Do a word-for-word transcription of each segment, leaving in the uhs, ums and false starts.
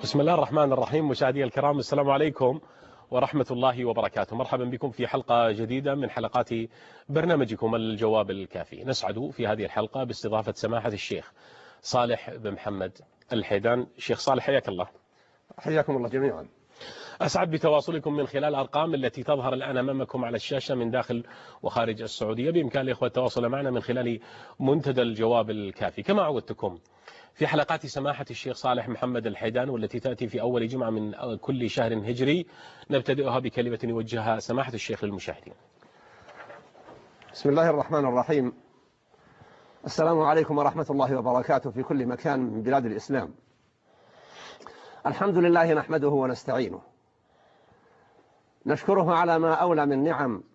بسم الله الرحمن الرحيم. مشاهدي الكرام، السلام عليكم ورحمة الله وبركاته. مرحبا بكم في حلقة جديدة من حلقات برنامجكم الجواب الكافي. نسعد في هذه الحلقة باستضافة سماحة الشيخ صالح بن محمد الحيدان. شيخ صالح، حياك الله. حياكم الله جميعا. أسعد بتواصلكم من خلال الأرقام التي تظهر الآن أمامكم على الشاشة من داخل وخارج السعودية. بإمكان الإخوة التواصل معنا من خلال منتدى الجواب الكافي. كما عودتكم في حلقات سماحة الشيخ صالح محمد الحيدان، والتي تأتي في أول جمعة من كل شهر هجري، نبتدئها بكلمة يوجهها سماحة الشيخ للمشاهدين. بسم الله الرحمن الرحيم. السلام عليكم ورحمة الله وبركاته في كل مكان من بلاد الإسلام. الحمد لله نحمده ونستعينه، نشكره على ما أولى من نعم،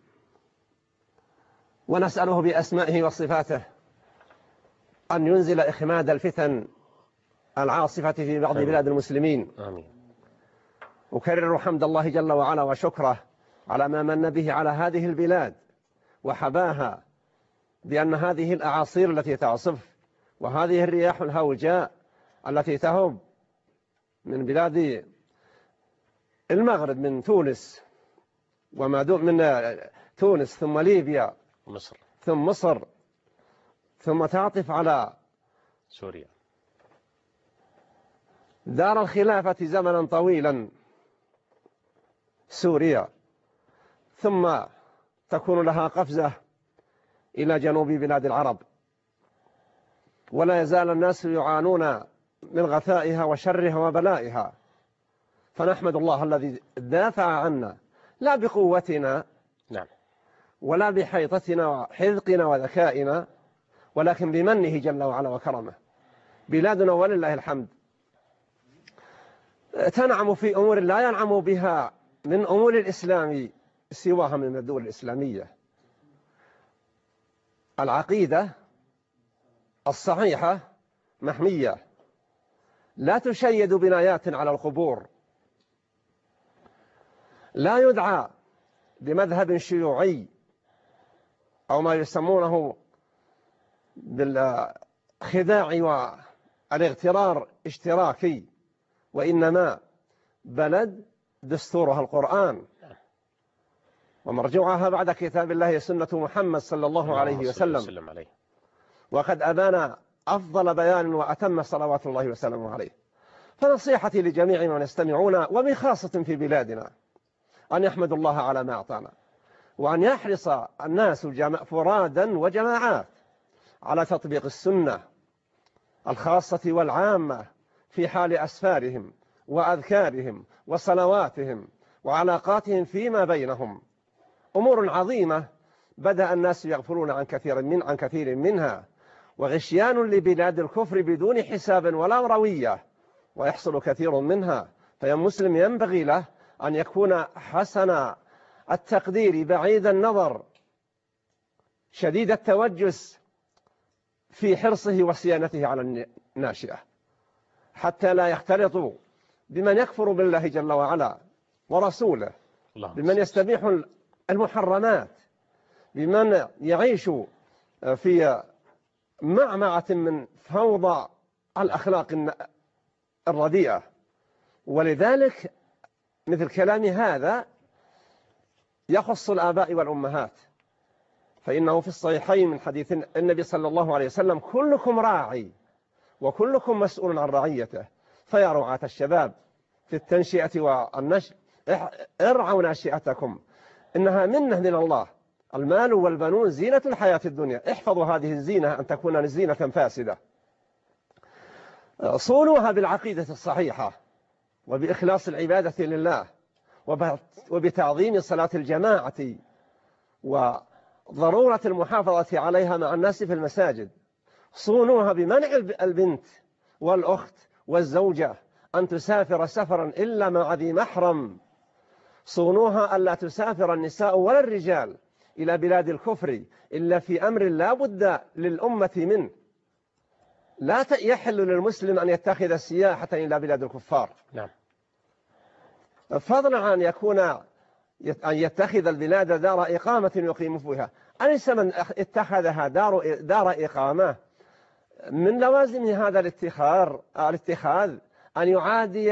ونسأله بأسمائه وصفاته أن ينزل إخماد الفتن العاصفة في بعض بلاد المسلمين. آمين. أكرر حمد الله جل وعلا وشكره على ما من به على هذه البلاد وحباها، بأن هذه الأعاصير التي تعصف وهذه الرياح الهوجاء التي تهب من بلاد المغرب، من تونس وما دون من تونس ثم ليبيا مصر ثم مصر ثم تعطف على سوريا، دار الخلافة زمنا طويلا سوريا، ثم تكون لها قفزة إلى جنوب بلاد العرب، ولا يزال الناس يعانون من غثائها وشرها وبلائها. فنحمد الله الذي دافع عنا، لا بقوتنا نعم، ولا بحيطتنا وحذقنا وذكائنا، ولكن بمنه جل وعلا وكرمه. بلادنا ولله الحمد تنعم في أمور لا ينعم بها من أمور الإسلام سواها من الدول الإسلامية. العقيدة الصحيحة محمية، لا تشيد بنايات على القبور، لا يدعى بمذهب شيوعي أو ما يسمونه بالخداع والاغترار اشتراكي، وإنما بلد دستورها القرآن، ومرجوعها بعد كتاب الله سنة محمد صلى الله عليه وسلم، وقد أبان أفضل بيان وأتم صلوات الله وسلامه عليه. فنصيحتي لجميع من يستمعون وبخاصة في بلادنا أن يحمدوا الله على ما أعطانا، وأن يحرص الناس فرادا وجماعات على تطبيق السنة الخاصة والعامة في حال أسفارهم وأذكارهم وصلواتهم وعلاقاتهم فيما بينهم. أمور عظيمة بدأ الناس يغفلون عن كثير من عن كثير منها، وغشيان لبلاد الكفر بدون حساب ولا روية، ويحصل كثير منها. فيا مسلم ينبغي له أن يكون حسن التقدير، بعيد النظر، شديد التوجس في حرصه وصيانته على الناشئة، حتى لا يختلط بمن يكفر بالله جل وعلا ورسوله، بمن يستبيح المحرمات، بمن يعيش في معمعة من فوضى الأخلاق الرديئة. ولذلك مثل كلام هذا يخص الآباء والأمهات، فإنه في الصحيحين من حديث النبي صلى الله عليه وسلم: كلكم راعي وكلكم مسؤول عن رعيته. فيا رعاة الشباب في التنشئة والنشء، ارعوا ناشئتكم، إنها منة من الله. المال والبنون زينة الحياة الدنيا، احفظوا هذه الزينة أن تكون زينة فاسدة. صونوها بالعقيدة الصحيحة وبإخلاص العبادة لله وبتعظيم صلاة الجماعة وضرورة المحافظة عليها مع الناس في المساجد. صونوها بمنع البنت والأخت والزوجة أن تسافر سفرا إلا مع ذي محرم. صونوها ألا تسافر النساء ولا الرجال إلى بلاد الكفر إلا في أمر لا بد للأمة منه. لا يحل للمسلم أن يتخذ السياحة إلى بلاد الكفار، نعم، فضلا عن يكون أن يتخذ البلاد دار إقامة يقيم فيها. أليس من اتخذها دار دار إقامة من لوازم هذا الاتخاذ الاتخاذ أن يعادي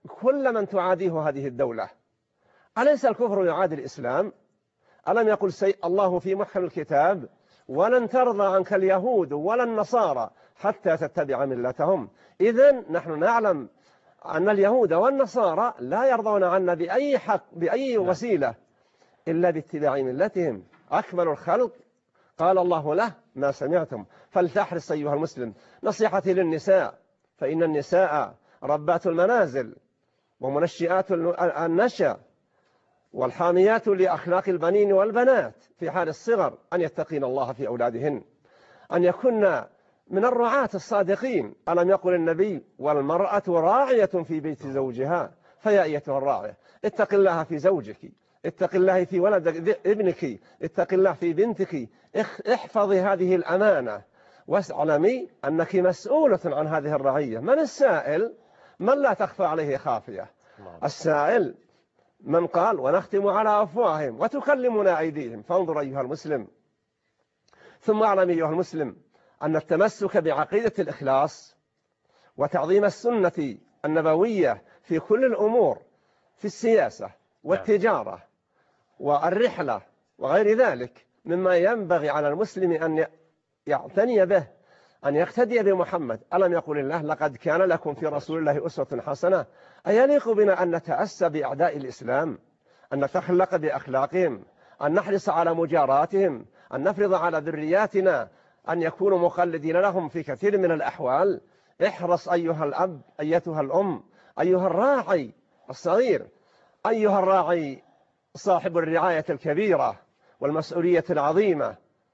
كل من تعاديه هذه الدولة. أليس الكفر يعادي الإسلام؟ ألم يقل سي الله في محكم الكتاب ولن ترضى عنك اليهود ولا النصارى حتى تتبع ملتهم؟ إذن نحن نعلم أن اليهود والنصارى لا يرضون عنا بأي حق بأي وسيلة إلا باتباع ملتهم. أكمل الخلق قال الله له ما سمعتم. فلتحرص أيها المسلم. نصيحتي للنساء، فإن النساء ربات المنازل ومنشئات النشأ والحاميات لأخلاق البنين والبنات في حال الصغر، أن يتقين الله في أولادهن، أن يكن من الرعاة الصادقين. ألم يقل النبي والمرأة راعية في بيت زوجها؟ فيا أيتها الراعية اتق الله في زوجك، اتق الله في ولد ابنك، اتق الله في بنتك، احفظي هذه الأمانة واعلمي أنك مسؤولة عن هذه الرعية. من السائل؟ من لا تخفى عليه خافية. السائل من قال ونختم على أفواههم وتكلمنا أيديهم. فانظر أيها المسلم، ثم اعلم أيها المسلم أن التمسك بعقيدة الإخلاص وتعظيم السنة النبوية في كل الأمور، في السياسة والتجارة والرحلة وغير ذلك، مما ينبغي على المسلم أن يعتني به، أن يقتدي بمحمد. ألم يقل الله لقد كان لكم في رسول الله أسوة حسنة؟ أيليق بنا أن نتأسى بأعداء الإسلام، أن نتخلق بأخلاقهم، أن نحرص على مجاراتهم، أن نفرض على ذرياتنا أن يكونوا مقلدين لهم في كثير من الأحوال؟ احرص أيها الأب، أيتها الأم، أيها الراعي الصغير، أيها الراعي صاحب الرعاية الكبيرة والمسؤولية العظيمة.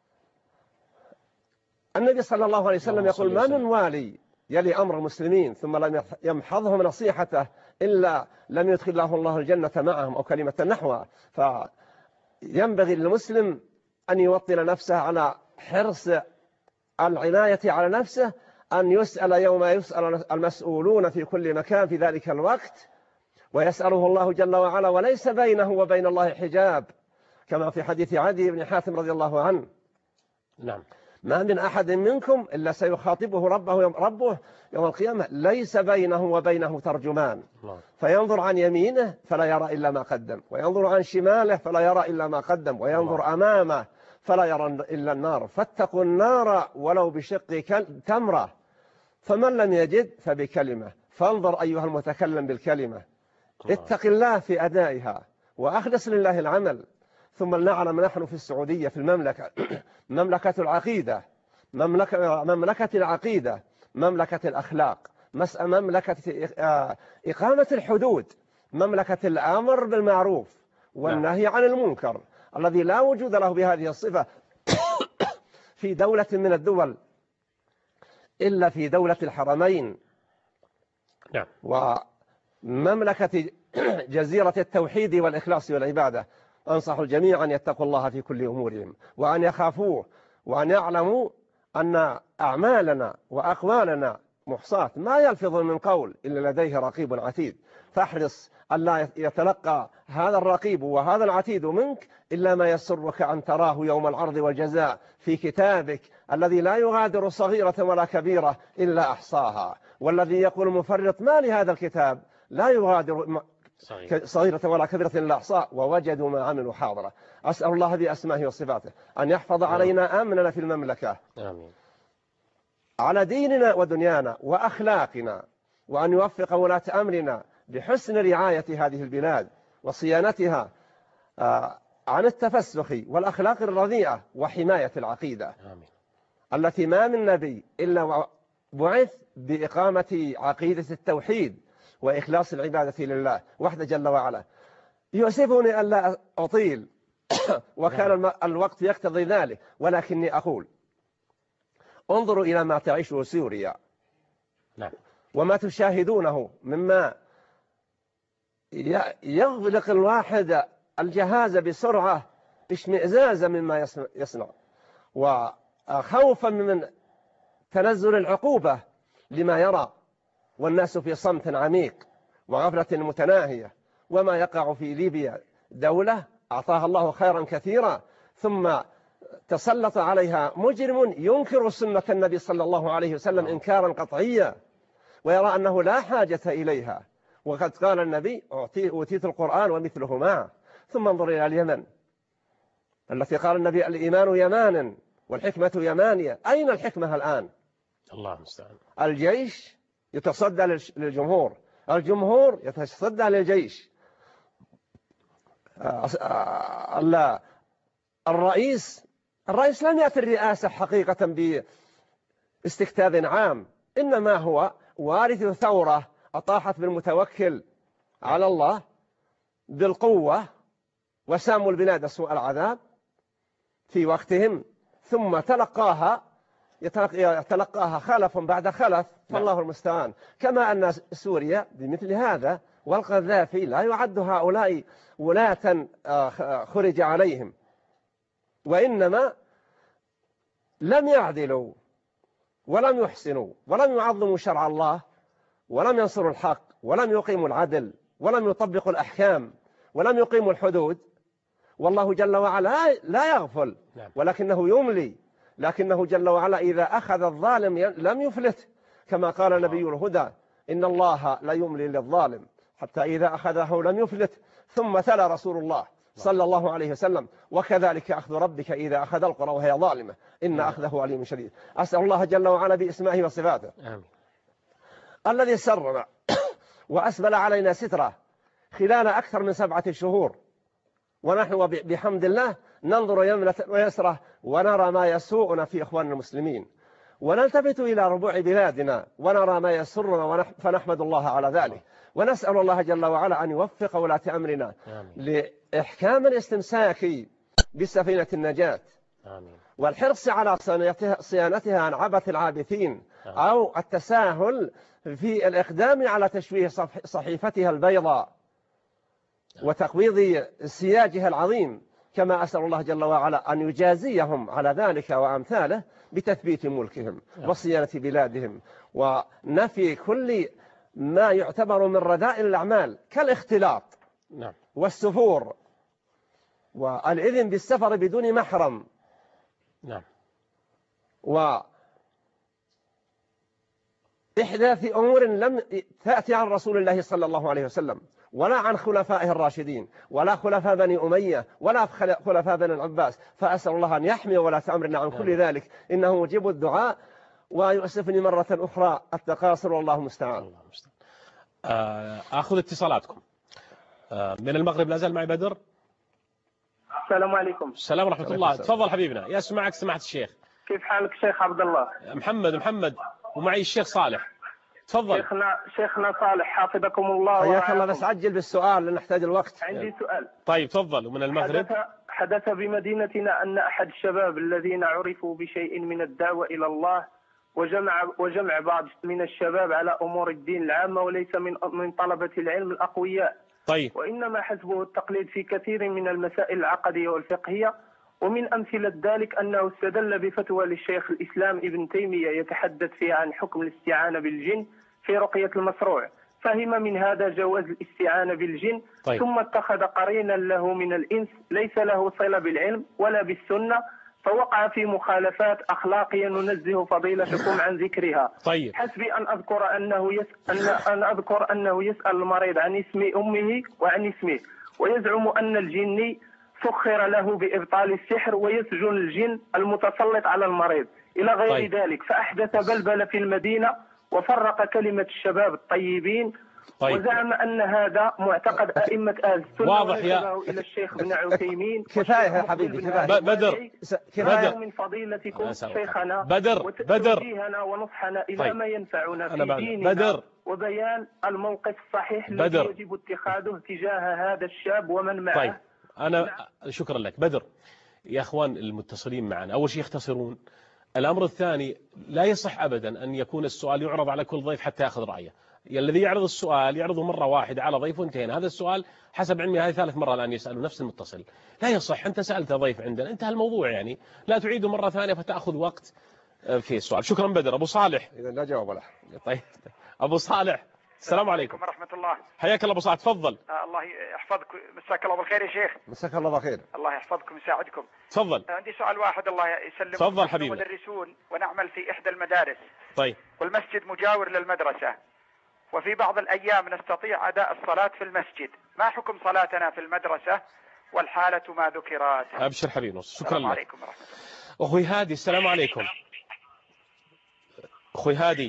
النبي صلى الله عليه وسلم يقول ما من والي يلي أمر المسلمين ثم لم يمحضهم نصيحته إلا لم يدخل له الله الجنة معهم، أو كلمة نحوها. فينبغي للمسلم أن يوطن نفسه على حرص العناية على نفسه، أن يسأل يوم يسأل المسؤولون في كل مكان في ذلك الوقت، ويسأله الله جل وعلا وليس بينه وبين الله حجاب، كما في حديث عدي بن حاتم رضي الله عنه. نعم. ما من أحد منكم إلا سيخاطبه ربه يوم, ربه يوم القيامة ليس بينه وبينه ترجمان، فينظر عن يمينه فلا يرى إلا ما قدم، وينظر عن شماله فلا يرى إلا ما قدم، وينظر أمامه فلا يرى إلا النار. فاتقوا النار ولو بشق تمرة، فمن لم يجد فبكلمة. فانظر أيها المتكلم بالكلمة، اتق الله في أدائها وأخلص لله العمل. ثم لنعلم نحن في السعودية في المملكة مملكة العقيدة، مملكة, مملكة العقيدة، مملكة الأخلاق، مملكة إقامة الحدود، مملكة الأمر بالمعروف والنهي عن المنكر، الذي لا وجود له بهذه الصفة في دولة من الدول إلا في دولة الحرمين. نعم. ومملكة جزيرة التوحيد والإخلاص والعبادة. أنصح الجميع أن يتقوا الله في كل أمورهم، وأن يخافوه، وأن يعلموا أن أعمالنا وأقوالنا محصاة، ما يلفظ من قول إلا لديه رقيب عتيد. فاحرص ألا يتلقى هذا الرقيب وهذا العتيد منك إلا ما يسرك أن تراه يوم العرض والجزاء في كتابك الذي لا يغادر صغيرة ولا كبيرة إلا أحصاها، والذي يقول مفرط ما لهذا الكتاب لا يغادر صغيرة ولا كبيرة إلا أحصاها ووجدوا ما عملوا حاضرة. أسأل الله بأسمائه وصفاته أن يحفظ علينا أمننا في المملكة، آمين، على ديننا ودنيانا وأخلاقنا، وأن يوفق ولاة أمرنا بحسن رعاية هذه البلاد وصيانتها عن التفسخ والأخلاق الرديئة وحماية العقيدة، آمين، التي ما من نبي إلا بعث بإقامة عقيدة التوحيد وإخلاص العبادة لله وحده جل وعلا. يؤسفني أن لا أطيل وكان الوقت يقتضي ذلك، ولكني أقول انظروا إلى ما تعيشه سوريا وما تشاهدونه مما يغلق الواحد الجهاز بسرعة اشمئزازا مما يصنع، وخوفا من تنزل العقوبة لما يرى، والناس في صمت عميق وغفلة متناهية. وما يقع في ليبيا دولة أعطاها الله خيرا كثيرا ثم تسلط عليها مجرم ينكر سنة النبي صلى الله عليه وسلم إنكارا قطعيا، ويرى أنه لا حاجة إليها، وقد قال النبي أوتيت القرآن ومثله معه. ثم انظر إلى اليمن التي قال النبي الإيمان يمان والحكمة يمانية. أين الحكمة الآن؟ الله المستعان. الجيش يتصدى للجمهور، الجمهور يتصدى للجيش، الرئيس الرئيس لم يأتي الرئاسة حقيقة باستكتاذ عام، إنما هو وارث ثورة أطاحت بالمتوكل على الله بالقوة وساموا البلاد سوء العذاب في وقتهم، ثم تلقاها يتلقاها خلف بعد خلف، فالله المستعان. كما أن سوريا بمثل هذا، والقذافي لا يعد هؤلاء ولاة خرج عليهم، وإنما لم يعدلوا ولم يحسنوا ولم يعظموا شرع الله ولم ينصروا الحق ولم يقيموا العدل ولم يطبقوا الأحكام ولم يقيموا الحدود. والله جل وعلا لا يغفل ولكنه يملي، لكنه جل وعلا إذا أخذ الظالم لم يفلت، كما قال نبي الهدى إن الله لا يملي للظالم حتى إذا أخذه لم يفلت. ثم تلا رسول الله صلى الله عليه وسلم وكذلك أخذ ربك إذا أخذ القرى وهي ظالمة إن أخذه عليم شديد. أسأل الله جل وعلا باسمائه وصفاته آمين. الذي سرنا وأسبل علينا ستره خلال أكثر من سبعة شهور، ونحن بحمد الله ننظر يمنة ويسره ونرى ما يسوءنا في إخواننا المسلمين، ونلتفت إلى ربوع بلادنا ونرى ما يسرنا فنحمد الله على ذلك، ونسأل الله جل وعلا أن يوفق ولاة أمرنا لإحكام الاستمساك بسفينة النجاة آمين. والحرص على صيانتها عن عبث العابثين آمين. أو التساهل في الإقدام على تشويه صحيفتها البيضاء وتقويض سياجها العظيم، كما أسأل الله جل وعلا أن يجازيهم على ذلك وأمثاله بتثبيت ملكهم وصيانة بلادهم ونفي كل ما يعتبر من رذائل الأعمال كالاختلاط والسفور والإذن بالسفر بدون محرم نعم وإحداث أمور لم تأتي عن رسول الله صلى الله عليه وسلم ولا عن خلفائه الراشدين ولا خلفاء بني أمية ولا خلفاء بني العباس. فأسأل الله أن يحمي ولا تأمرنا عن كل ذلك إنه مجيب الدعاء. ويؤسفني مرة أخرى التقاصر والله مستعان. أخذ اتصالاتكم من المغرب. لا زال معي بدر. السلام عليكم. السلام ورحمة الله. تفضل حبيبنا. يسمعك سماحة الشيخ. كيف حالك شيخ عبد الله؟ محمد محمد ومعي الشيخ صالح. تفضل. شيخنا شيخنا صالح حفظكم الله. حياك الله. بس عجل بالسؤال لأن نحتاج الوقت. عندي سؤال. طيب تفضل. ومن المغرب. حدث, حدث بمدينتنا أن أحد الشباب الذين عرفوا بشيء من الدعوة إلى الله وجمع وجمع بعض من الشباب على أمور الدين العامة وليس من من طلبة العلم الأقوياء. طيب. وإنما حسبه التقليد في كثير من المسائل العقدية والفقهية. ومن أمثلة ذلك أنه استدل بفتوى للشيخ الإسلام ابن تيمية يتحدث فيها عن حكم الاستعانة بالجن في رقية المصروع، فهم من هذا جواز الاستعانة بالجن. طيب. ثم اتخذ قرينا له من الإنس ليس له صلة بالعلم ولا بالسنة، فوقع في مخالفات أخلاقية ننزه فضيلتكم عن ذكرها. طيب. حسبي أن أذكر أنه يس... أن... أن أذكر أنه يسأل المريض عن اسم أمه وعن اسمه، ويزعم أن الجني سخر له بإبطال السحر ويسجن الجن المتسلط على المريض إلى غير طيب. ذلك، فأحدث بلبلة في المدينة وفرق كلمة الشباب الطيبين. طيب. وزعم أن هذا معتقد أئمة أهل السنة. واضح يا إلى الشيخ ابن عثيمين. كفاية يا حبيبي كفاية. بدر كفاية من فضيلتكم شيخنا بدر بدر وتوجيهنا ونصحنا إلى طيب. ما ينفعنا في ديننا بدر. وبيان الموقف الصحيح الذي يجب اتخاذه تجاه هذا الشاب ومن معه. طيب. أنا شكرا لك بدر. يا أخوان المتصلين معنا، أول شيء يختصرون. الأمر الثاني لا يصح أبدا أن يكون السؤال يعرض على كل ضيف حتى يأخذ رأيه. الذي يعرض السؤال يعرضه مرة واحدة على ضيف وانتهينا. هذا السؤال حسب علمي هذه ثالث مرة الآن يسأله نفس المتصل. لا يصح. أنت سألت ضيف عندنا انتهى الموضوع، يعني لا تعيده مرة ثانية فتأخذ وقت في السؤال. شكرا بدر. أبو صالح. إذا لا جواب له. طيب أبو صالح. السلام عليكم ورحمة الله. حياك الله أبو صالح. تفضل. آه الله يحفظك. مساك الله بالخير يا شيخ. مساك الله بالخير. الله يحفظكم ويساعدكم. تفضل. آه عندي سؤال واحد الله يسلمك. تفضل حبيبي. مدرسون ونعمل في إحدى المدارس. طيب. والمسجد مجاور للمدرسة، وفي بعض الأيام نستطيع أداء الصلاة في المسجد، ما حكم صلاتنا في المدرسة والحالة ما ذكرت؟ أبشر حبيبي، شكرا لك. السلام عليكم ورحمة الله. أخوي هادي، السلام عليكم. أخوي هادي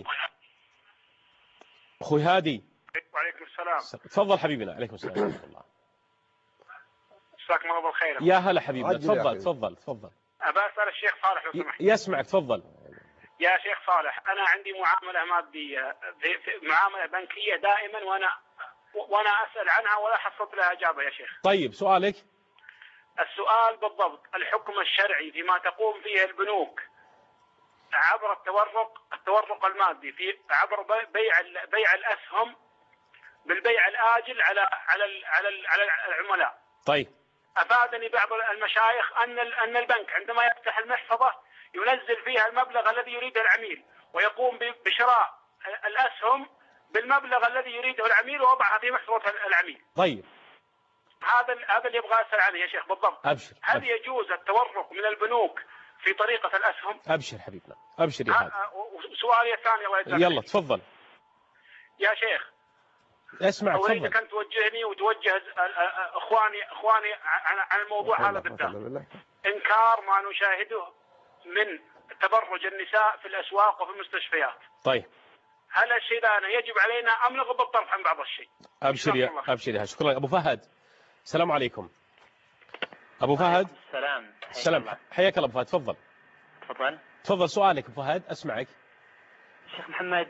أخوي هادي وعليكم السلام. تفضل حبيبنا. عليكم السلام ورحمة الله. مساكم الله بالخير. يا هلا حبيبنا، تفضل تفضل تفضل. أبى أسأل الشيخ صالح لو سمحت. يسمعك، تفضل. يا شيخ صالح، أنا عندي معاملة مادية، معاملة بنكية دائما، وأنا وأنا أسأل عنها ولا حصلت لها إجابة يا شيخ. طيب سؤالك؟ السؤال بالضبط الحكم الشرعي فيما تقوم فيه البنوك عبر التورق التورق المادي، في عبر بيع بيع الأسهم بالبيع الآجل على على على على العملاء. طيب. أفادني بعض المشايخ أن أن البنك عندما يفتح المحفظة ينزل فيها المبلغ الذي يريده العميل، ويقوم بشراء الأسهم بالمبلغ الذي يريده العميل ووضعها في محفظة العميل. طيب. هذا هذا اللي ابغى اسال عنه يا شيخ بالضبط. أبشر. هل أبشر. يجوز التورق من البنوك في طريقة الأسهم؟ أبشر حبيبنا، أبشر يا هذا. وسؤالي الثاني الله يجزاك. يلا تفضل يا شيخ. اسمع تفضل. أريدك أن توجهني وتوجه إخواني إخواني عن الموضوع هذا بالذات. إنكار ما نشاهده من تبرج النساء في الأسواق وفي المستشفيات. طيب. هل الشيء ذا يجب علينا أم نغض الطرف عن بعض الشيء؟ أبشر يا أبشر يا شكرا. أبو فهد، السلام عليكم. أبو فهد. السلام. السلام، حياك الله أبو فهد، تفضل. تفضل. تفضل سؤالك أبو فهد، أسمعك. شيخ محمد.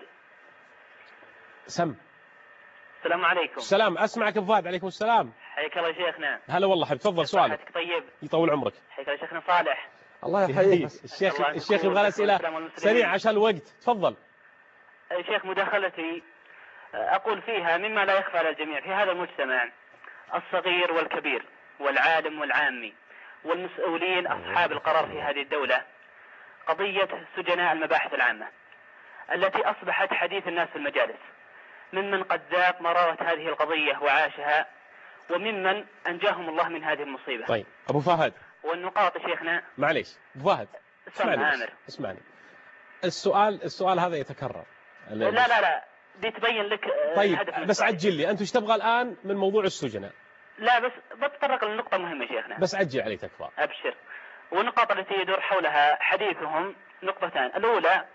سم. السلام عليكم. السلام، أسمعك أبو فهد. عليكم السلام. حياك الله شيخنا. هلا والله حبيبي، تفضل سؤالك. طيب. يطول عمرك. حياك الله شيخنا صالح. الله يحييك. الشيخ الشيخ يبغى أسئلة سريع عشان الوقت، تفضل. شيخ مداخلتي أقول فيها مما لا يخفى على الجميع في هذا المجتمع الصغير والكبير والعالم والعامي والمسؤولين أصحاب القرار في هذه الدولة قضية سجناء المباحث العامة التي أصبحت حديث الناس في المجالس، ممن قد ذاق مرارة هذه القضية وعاشها وممن أنجاهم الله من هذه المصيبة. طيب أبو فهد. والنقاط شيخنا. معليش أبو فهد، اسمعني اسمعني. السؤال السؤال هذا يتكرر. لا لا لا دي تبين لك. طيب بس عجل لي، أنت ايش تبغى الآن من موضوع السجناء؟ لا بس بتطرق لنقطة مهمة شيخنا. بس عجل علي تكفى. أبشر. والنقاط التي يدور حولها حديثهم نقطتان. الأولى،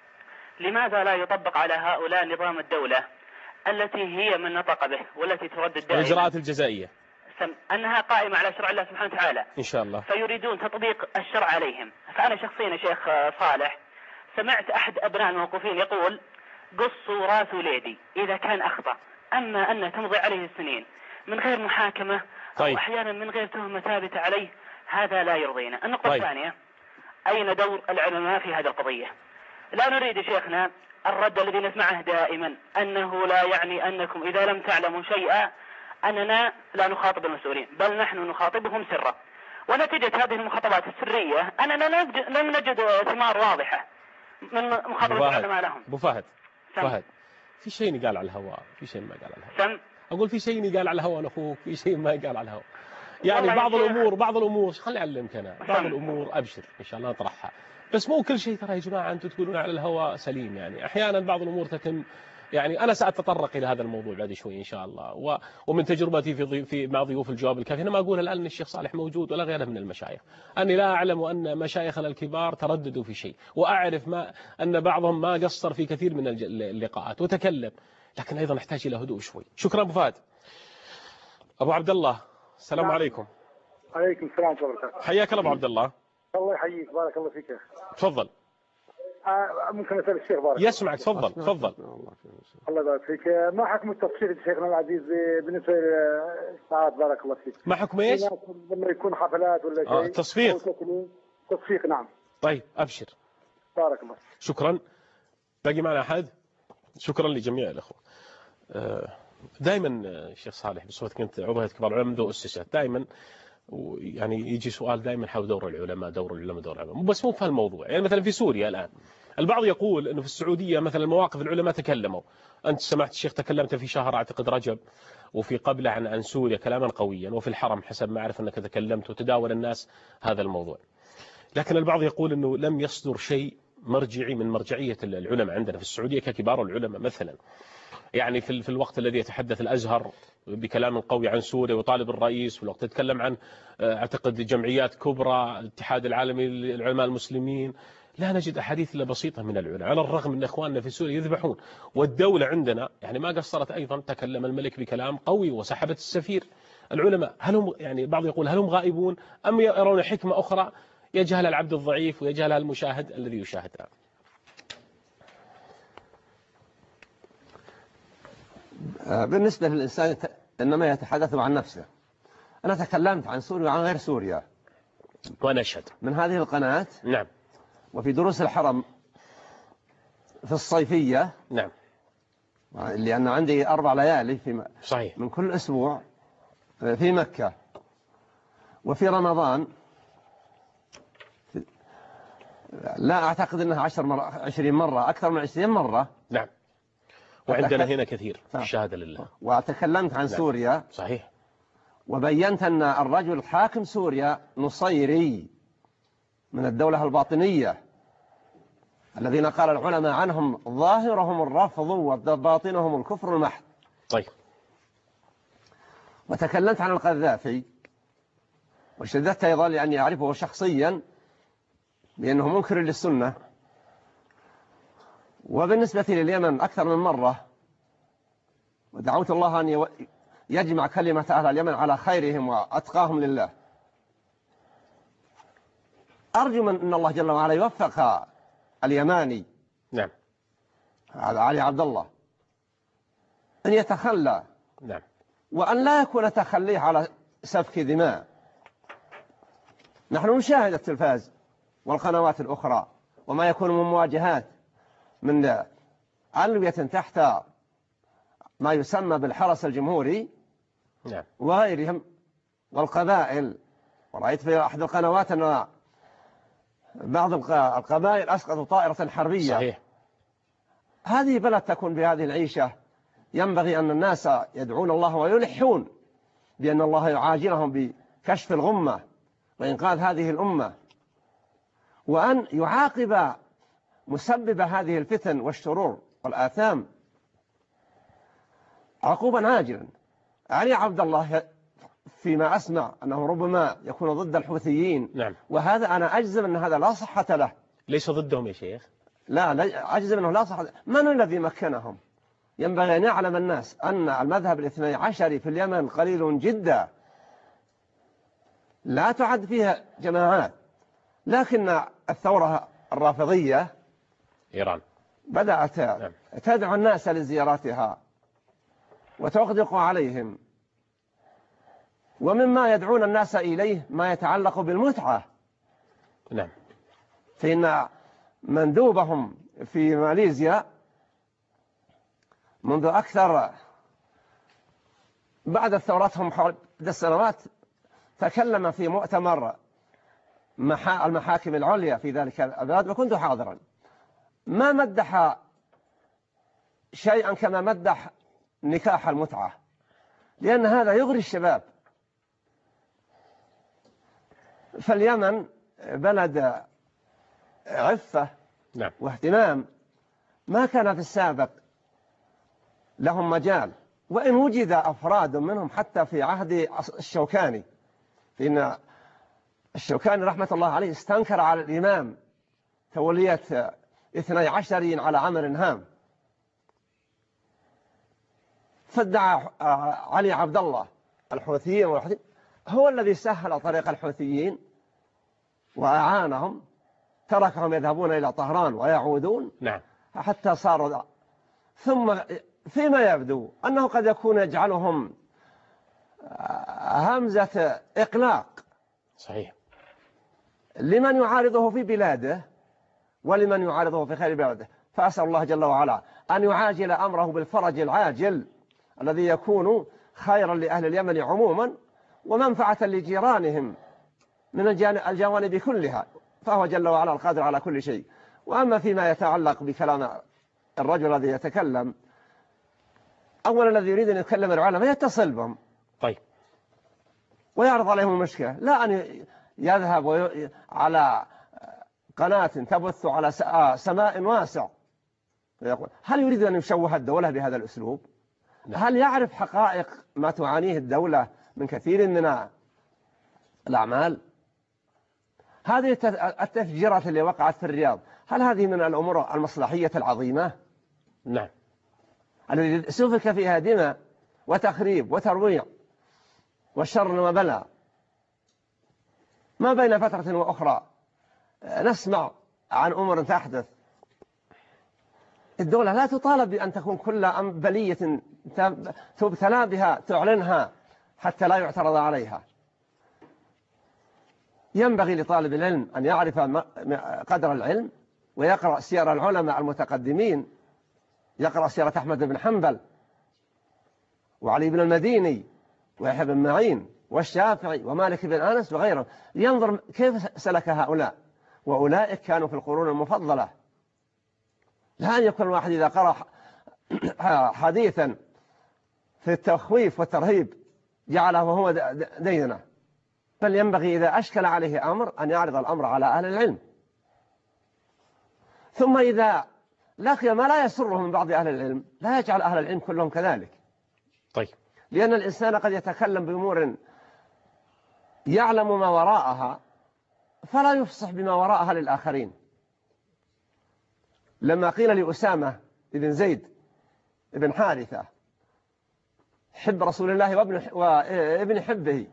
لماذا لا يطبق على هؤلاء نظام الدولة التي هي من نطق به والتي تردد دائما الإجراءات الجزائية أنها قائمة على شرع الله سبحانه وتعالى إن شاء الله، فيريدون تطبيق الشرع عليهم. فأنا شخصيا يا شيخ صالح سمعت أحد أبناء الموقوفين يقول قصوا راس وليدي إذا كان أخطأ، أما أن تمضي عليه السنين من غير محاكمة طيب. أو أحيانا من غير تهمة ثابتة عليه، هذا لا يرضينا. النقطة طيب. الثانية، أين دور العلماء في هذه القضية؟ لا نريد يا شيخنا الرد الذي نسمعه دائما أنه لا يعني أنكم إذا لم تعلموا شيئا أننا لا نخاطب المسؤولين، بل نحن نخاطبهم سرا. ونتيجة هذه المخاطبات السرية أننا لم نجد ثمار واضحة من مخاطبة العلماء لهم. أبو فهد فهد في شيء قال على الهواء، في شيء ما قال على الهواء. سم. أقول في شيء قال على الهواء أخوك، في شيء ما قال على الهواء. يعني بعض الأمور بعض الأمور خلي أعلمك أنا، بعض الأمور أبشر إن شاء الله نطرحها، بس مو كل شيء ترى يا جماعة أنتم تقولون على الهواء سليم. يعني أحيانا بعض الأمور تتم، يعني أنا سأتطرق إلى هذا الموضوع بعد شوي إن شاء الله، و... ومن تجربتي في ضي... في مع ضيوف الجواب الكافي، أنا ما أقول الآن أن الشيخ صالح موجود ولا غيره من المشايخ، أني لا أعلم أن مشايخنا الكبار ترددوا في شيء، وأعرف ما أن بعضهم ما قصر في كثير من اللقاءات وتكلم، لكن أيضا نحتاج إلى هدوء شوي. شكرا أبو فهد. أبو عبد الله، السلام نعم. عليكم. عليكم السلام ورحمة الله وبركاته. حياك الله أبو عبد الله. الله يحييك، بارك الله فيك يا أخي. تفضل. آه ممكن أسأل الشيخ بارك يسمعك، تفضل تفضل. الله يبارك فيك. ما حكم التصفيق شيخنا العزيز بالنسبة للساعات بارك الله فيك؟ ما حكم ايش؟ لما يكون حفلات ولا شيء. آه تصفيق. تصفيق نعم. طيب أبشر. بارك الله. شكرا. باقي معنا أحد؟ شكرا لجميع الأخوة. دائما الشيخ صالح بصفتك كنت عضو هيئة كبار العلماء منذ أسست، دائما يعني يجي سؤال دائما حول دور العلماء دور العلماء دور العلماء، بس مو في هالموضوع. يعني مثلا في سوريا الآن البعض يقول أنه في السعودية مثلا مواقف العلماء تكلموا، أنت سمعت الشيخ تكلمت في شهر أعتقد رجب وفي قبله عن عن سوريا كلاما قويا، وفي الحرم حسب ما أعرف أنك تكلمت وتداول الناس هذا الموضوع. لكن البعض يقول أنه لم يصدر شيء مرجعي من مرجعية العلماء عندنا في السعودية ككبار العلماء مثلا. يعني في في الوقت الذي يتحدث الأزهر بكلام قوي عن سوريا ويطالب الرئيس، والوقت يتكلم عن أعتقد جمعيات كبرى، الاتحاد العالمي للعلماء المسلمين، لا نجد أحاديث إلا بسيطة من العلماء، على الرغم من إخواننا في سوريا يذبحون. والدولة عندنا يعني ما قصرت أيضا، تكلم الملك بكلام قوي وسحبت السفير. العلماء هل هم يعني بعض يقول هل هم غائبون أم يرون حكمة أخرى يجهل العبد الضعيف ويجهلها المشاهد الذي يشاهدها؟ بالنسبة للإنسان إنما يتحدث عن نفسه. أنا تكلمت عن سوريا وعن غير سوريا وأنا أشهد من هذه القناة. نعم. وفي دروس الحرم في الصيفية. نعم. لأن عندي أربع ليالي في صحيح من كل أسبوع في مكة. وفي رمضان لا أعتقد أنها عشر مرة عشرين مرة أكثر من عشرين مرة. نعم. وعندنا هنا كثير الشهادة لله. وتكلمت عن نعم. سوريا. صحيح. وبينت أن الرجل حاكم سوريا نصيري من الدولة الباطنية الذين قال العلماء عنهم ظاهرهم الرفض وباطنهم الكفر المحض. طيب. وتكلمت عن القذافي وشددت أيضا لأني أعرفه شخصيا لأنه منكر للسنة. وبالنسبة لليمن أكثر من مرة، ودعوت الله أن يجمع كلمة أهل اليمن على خيرهم وأتقاهم لله. أرجو من أن الله جل وعلا يوفق اليماني نعم علي عبد الله أن يتخلى. نعم. وأن لا يكون تخليه على سفك دماء. نحن نشاهد التلفاز والقنوات الأخرى وما يكون من مواجهات من علوية تحت ما يسمى بالحرس الجمهوري نعم. وغيرهم والقبائل. ورأيت في أحد القنوات أن بعض القبائل أسقطوا طائرة حربية. صحيح. هذه بلد تكون بهذه العيشة ينبغي أن الناس يدعون الله ويلحون بأن الله يعاجلهم بكشف الغمة وإنقاذ هذه الأمة، وأن يعاقب مسبب هذه الفتن والشرور والآثام عقوبا عاجلا. علي عبد الله فيما أسمع أنه ربما يكون ضد الحوثيين. نعم. وهذا أنا أجزم أن هذا لا صحة له. ليس ضدهم يا شيخ. لا, لا أجزم أنه لا صحة. من الذي مكنهم؟ ينبغي أن يعلم الناس أن المذهب الاثني عشري في اليمن قليل جدا لا تعد فيها جماعات. لكن الثورة الرافضية إيران بدأت نعم. تدعو الناس لزياراتها وتغدق عليهم. ومما يدعون الناس إليه ما يتعلق بالمتعة. نعم. فإن مندوبهم في ماليزيا منذ أكثر بعد ثورتهم حول السنوات تكلم في مؤتمر المحاكم العليا في ذلك البلد وكنت حاضرا. ما مدح شيئا كما مدح نكاح المتعة، لأن هذا يغري الشباب. فاليمن بلد عفة نعم. واهتمام ما كان في السابق لهم مجال. وإن وجد أفراد منهم حتى في عهد الشوكاني، فإن الشوكاني رحمة الله عليه استنكر على الإمام تولية اثني عشرين على عمر هام، فادعى علي عبد الله الحوثيين والحوثيين هو الذي سهل طريق الحوثيين وأعانهم، تركهم يذهبون إلى طهران ويعودون نعم. حتى صاروا. ثم فيما يبدو أنه قد يكون يجعلهم همزة إقلاق صحيح لمن يعارضه في بلاده ولمن يعارضه في خير بلاده. فأسأل الله جل وعلا أن يعاجل أمره بالفرج العاجل الذي يكون خيرا لأهل اليمن عموما ومنفعة لجيرانهم من الجوانب كلها، فهو جل وعلا القادر على كل شيء. وأما فيما يتعلق بكلام الرجل الذي يتكلم، أولا الذي يريد أن يتكلم العلماء يتصل بهم طيب ويعرض عليهم المشكلة، لا أن يذهب على قناة تبث على سماء واسع يقول هل يريد أن يشوه الدولة بهذا الأسلوب؟ هل يعرف حقائق ما تعانيه الدولة من كثير من الأعمال؟ هذه التفجيرات اللي وقعت في الرياض هل هذه من الأمور المصلحية العظيمة؟ نعم. التي سفك فيها دماء وتخريب وترويع والشر وبلاء. ما بين فترة وأخرى نسمع عن أمور تحدث. الدولة لا تطالب بأن تكون كل بلية تبتلى بها تعلنها حتى لا يعترض عليها. ينبغي لطالب العلم أن يعرف قدر العلم ويقرأ سير العلماء المتقدمين، يقرأ سيرة أحمد بن حنبل وعلي بن المديني ويحيى بن معين والشافعي ومالك بن أنس وغيرهم، لينظر كيف سلك هؤلاء، وأولئك كانوا في القرون المفضلة. لا أن يكون الواحد إذا قرأ حديثا في التخويف والترهيب جعله هو دينه، بل ينبغي إذا أشكل عليه أمر أن يعرض الأمر على أهل العلم، ثم إذا لقي ما لا يسره من بعض أهل العلم لا يجعل أهل العلم كلهم كذلك. طيب. لأن الإنسان قد يتكلم بأمور يعلم ما وراءها فلا يفصح بما وراءها للآخرين. لما قيل لأسامة بن زيد بن حارثة حب رسول الله وابن, وابن حبه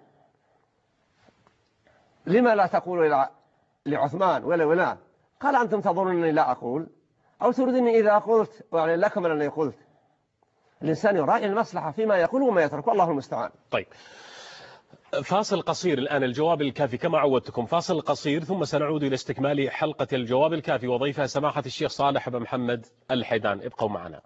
لما لا تقول لعثمان ولا ولا؟ قال أنتم تظنونني لا أقول أو تريدني إذا قلت وأعلن لكم أنني قلت. الإنسان يراعي المصلحة فيما يقول وما يترك، والله المستعان. طيب، فاصل قصير الآن، الجواب الكافي كما عودتكم، فاصل قصير ثم سنعود إلى استكمال حلقة الجواب الكافي وضيفها سماحة الشيخ صالح بن محمد الحيدان. ابقوا معنا.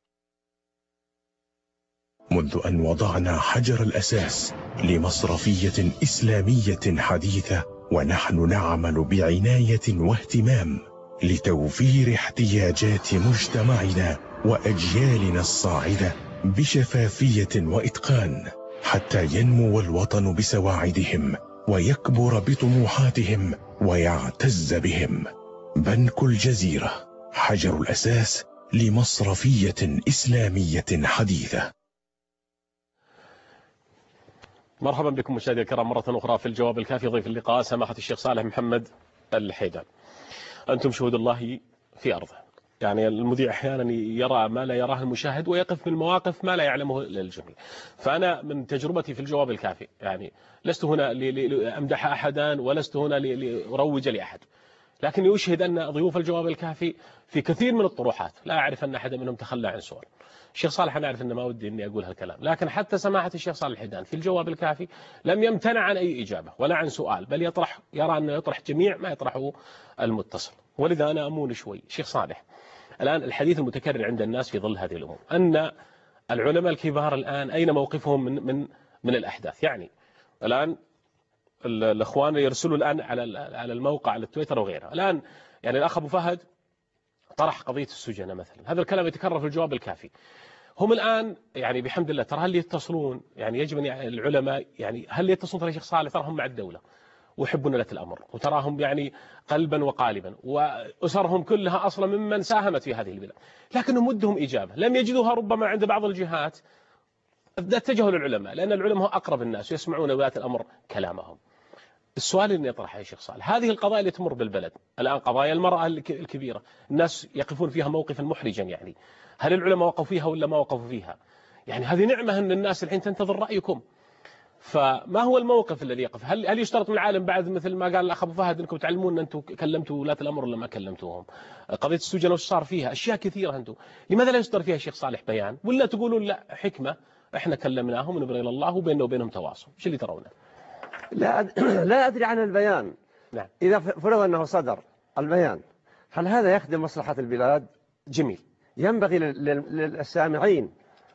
منذ أن وضعنا حجر الأساس لمصرفية إسلامية حديثة ونحن نعمل بعناية واهتمام لتوفير احتياجات مجتمعنا وأجيالنا الصاعدة بشفافية وإتقان حتى ينمو الوطن بسواعدهم ويكبر بطموحاتهم ويعتز بهم. بنك الجزيرة، حجر الأساس لمصرفية إسلامية حديثة. مرحبا بكم مشاهدينا الكرام مرة أخرى في الجواب الكافي. ضيف اللقاء سماحة الشيخ صالح محمد الحيدان. أنتم شهود الله في أرضه، يعني المذيع أحيانا يرى ما لا يراه المشاهد ويقف من مواقف ما لا يعلمه للجميع. فأنا من تجربتي في الجواب الكافي يعني لست هنا لأمدح أحدا ولست هنا لأروج لأحد، لكني أشهد أن ضيوف الجواب الكافي في كثير من الطروحات لا أعرف أن أحد منهم تخلى عن سؤال. الشيخ صالح أنا أعرف أن ما ودي أني أقول هالكلام، لكن حتى سماحة الشيخ صالح الحيدان في الجواب الكافي لم يمتنع عن أي إجابة ولا عن سؤال، بل يطرح يرى أنه يطرح جميع ما يطرحه المتصل. ولذا أنا أمون شوي. شيخ صالح، الآن الحديث المتكرر عند الناس في ظل هذه الأمور أن العلماء الكبار الآن أين موقفهم من من من الأحداث؟ يعني الآن الأخوان يرسلوا الآن على على الموقع على التويتر وغيرها، الآن يعني الأخ أبو فهد طرح قضية السجنة مثلا، هذا الكلام يتكرر في الجواب الكافي. هم الآن يعني بحمد الله ترى هل يتصلون، يعني يجب أن يعني العلماء يعني هل يتصلون ترى شيخ صالح تراهم مع الدولة ويحبون ولاة الأمر وتراهم يعني قلبا وقالبا وأسرهم كلها أصلا ممن ساهمت في هذه البلاد، لكنهم ودهم إجابة لم يجدوها ربما عند بعض الجهات، اتجهوا للعلماء لأن العلماء أقرب الناس ويسمعون ولاة الأمر كلامهم. السؤال اللي يطرحه يا شيخ صالح، هذه القضايا اللي تمر بالبلد الآن قضايا المرأة الكبيرة الناس يقفون فيها موقفا محرجا، يعني هل العلماء وقفوا فيها ولا ما وقفوا فيها؟ يعني هذه نعمة أن الناس الحين تنتظر رأيكم، فما هو الموقف الذي يقف؟ هل هل يشترط من العالم بعد مثل ما قال الأخ أبو فهد أنكم تعلمون أن أنتم كلمتوا ولاة الأمر ولا ما كلمتوهم؟ قضية السجن وش صار فيها؟ أشياء كثيرة أنتم لماذا لا يصدر فيها شيخ صالح بيان؟ ولا تقولون لا حكمة إحنا كلمناهم ونبغي إلى الله وبيننا وبينهم تواصل؟ إيش اللي ترونه؟ لا أد... لا أدري عن البيان. نعم. إذا فرض أنه صدر البيان هل هذا يخدم مصلحة البلاد؟ جميل. ينبغي للسامعين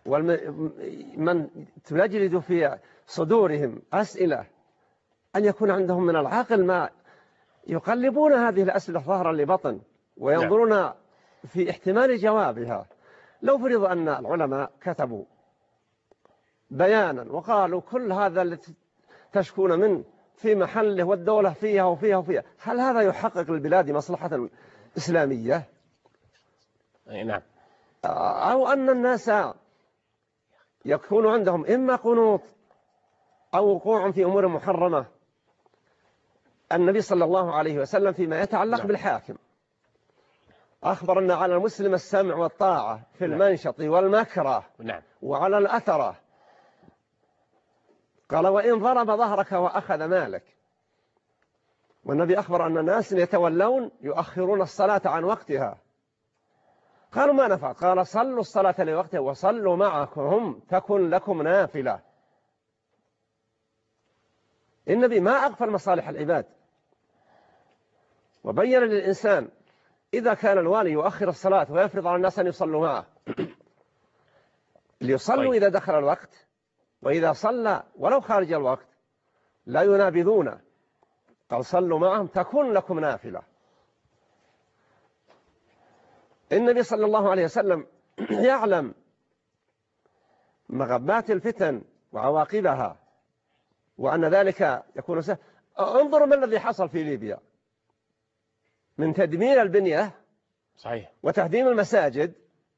ومن تجلد في صدورهم أسئلة أن يكون عندهم من العقل ما يقلبون هذه الأسئلة ظهرا لبطن وينظرون نعم. في احتمال جوابها. لو فرض أن العلماء كتبوا بيانا وقالوا كل هذا اللي تشكون منه في محله والدولة فيها وفيها وفيها، هل هذا يحقق للبلاد مصلحة إسلامية؟ نعم. أو أن الناس يكون عندهم إما قنوط أو وقوع في أمور محرمة. النبي صلى الله عليه وسلم فيما يتعلق نعم. بالحاكم أخبر أن على المسلم السمع والطاعة في نعم. المنشط والمكره نعم. وعلى الأثرة. قال وإن ضرب ظهرك وأخذ مالك. والنبي أخبر أن الناس يتولون يؤخرون الصلاة عن وقتها. قالوا ما نفعل؟ قال صلوا الصلاة لوقتها وصلوا معكم تكن لكم نافلة. النبي ما أغفل مصالح العباد، وبين للإنسان إذا كان الوالي يؤخر الصلاة ويفرض على الناس أن يصلوا معه ليصلوا طيب. إذا دخل الوقت، وإذا صلى ولو خارج الوقت لا ينابذون. قال صلوا معهم تكن لكم نافلة. النبي صلى الله عليه وسلم يعلم مغبات الفتن وعواقبها، وأن ذلك يكون سهل. انظروا ما الذي حصل في ليبيا من تدمير البنية صحيح وتهديم المساجد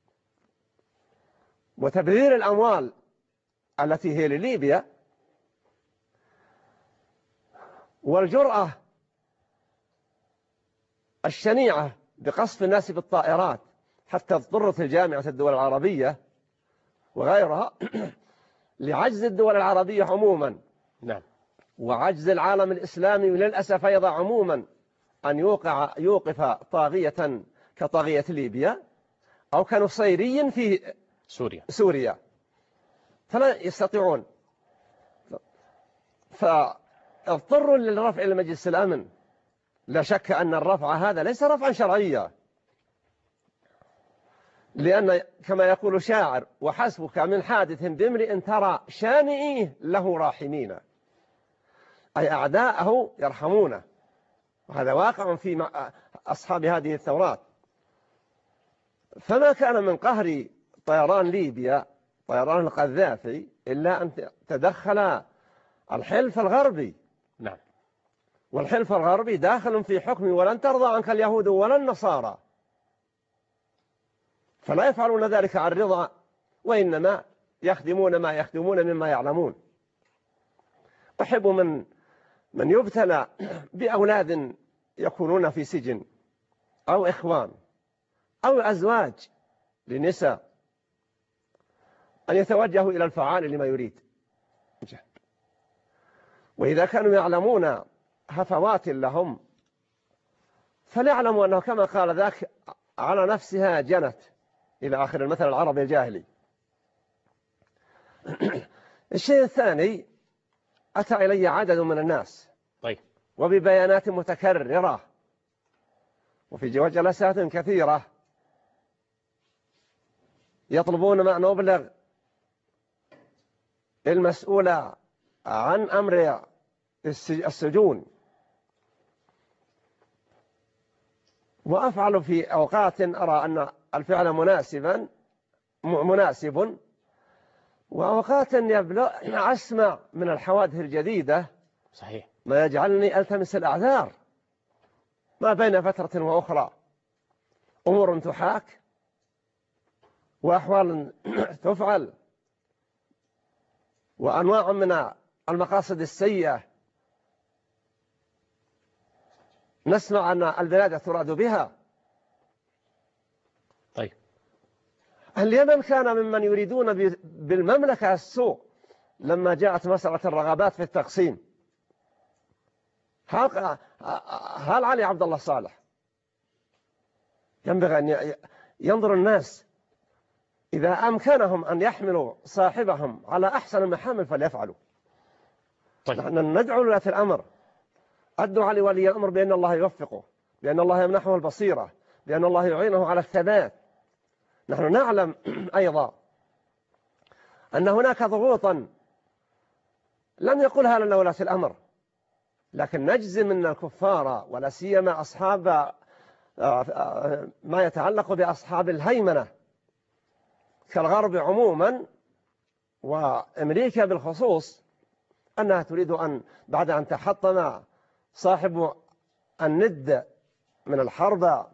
وتبذير الأموال التي هي لليبيا، والجرأة الشنيعة بقصف الناس بالطائرات حتى اضطرت الجامعة الدول العربية وغيرها لعجز الدول العربية عموما نعم. وعجز العالم الإسلامي للأسف أيضا عموما أن يوقع يوقف طاغية كطاغية ليبيا أو كنصيري في سوريا سوريا فلا يستطيعون، فاضطروا للرفع إلى مجلس الأمن. لا شك أن الرفع هذا ليس رفعا شرعيا، لأن كما يقول شاعر وحسبك من حادث بامرئ ترى شانئيه له راحمين، أي أعداءه يرحمونه، وهذا واقع في أصحاب هذه الثورات. فما كان من قهر طيران ليبيا طيران القذافي إلا أن تدخل الحلف الغربي. نعم. والحلف الغربي داخل في حكم ولن ترضى عنك اليهود ولا النصارى، فلا يفعلون ذلك عن رضا، وإنما يخدمون ما يخدمون مما يعلمون. أحب من من يبتلى بأولاد يكونون في سجن أو إخوان أو أزواج لنساء أن يتوجهوا إلى الفعال لما يريد، وإذا كانوا يعلمون هفوات لهم فليعلموا أنه كما قال ذاك على نفسها جنت، إلى آخر المثل العربي الجاهلي. الشيء الثاني، أتى إلي عدد من الناس طيب. وببيانات متكررة وفي جلسات كثيرة يطلبون ما نبلغ المسؤول عن أمر السجون، وأفعل في أوقات أرى أن الفعل مناسبا مناسب، وأوقات يبلغ أسمع من الحوادث الجديدة صحيح ما يجعلني ألتمس الأعذار. ما بين فترة وأخرى أمور تحاك وأحوال تفعل وأنواع من المقاصد السيئة نسمع أن البلاد تراد بها. طيب. اليمن كان ممن يريدون بالمملكة السوء لما جاءت مسألة الرغبات في التقسيم. هل, هل علي عبد الله صالح ينبغي أن ينظر الناس إذا أمكنهم أن يحملوا صاحبهم على أحسن المحامل فليفعلوا. طيب. نحن ندعو لولاة الأمر، الدعاء لولي الأمر بأن الله يوفقه، بأن الله يمنحه البصيرة، بأن الله يعينه على الثبات. نحن نعلم أيضا أن هناك ضغوطا لم يقلها لنا ولاة الأمر، لكن نجزم من الكفار ولا سيما أصحاب ما يتعلق بأصحاب الهيمنة كالغرب عموما وأمريكا بالخصوص أنها تريد أن بعد أن تحطم صاحب الند من الحرب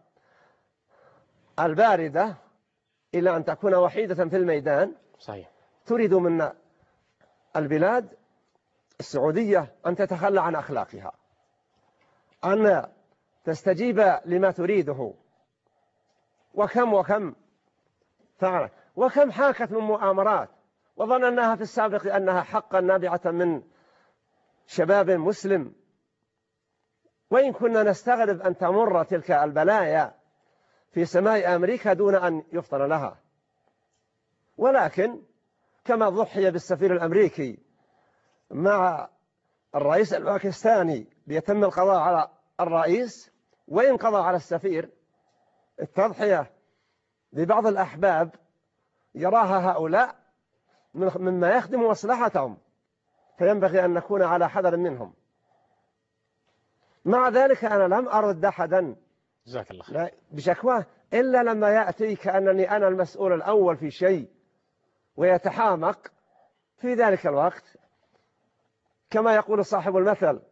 الباردة إلى أن تكون وحيدة في الميدان. صحيح. تريد من البلاد السعودية أن تتخلى عن أخلاقها، أن تستجيب لما تريده. وكم وكم فعلت وكم حاكت من مؤامرات وظنناها في السابق أنها حقا نابعة من شباب مسلم، وإن كنا نستغرب أن تمر تلك البلايا في سماء أمريكا دون أن يفطن لها. ولكن كما ضحي بالسفير الأمريكي مع الرئيس الباكستاني ليتم القضاء على الرئيس وإن قضى على السفير، التضحية لبعض الأحباب يراها هؤلاء مما يخدم مصلحتهم، فينبغي أن نكون على حذر منهم. مع ذلك أنا لم أرد أحدا جزاك الله خير بشكواه إلا لما يأتي كأنني أنا المسؤول الأول في شيء ويتحامق في ذلك الوقت. كما يقول صاحب المثل: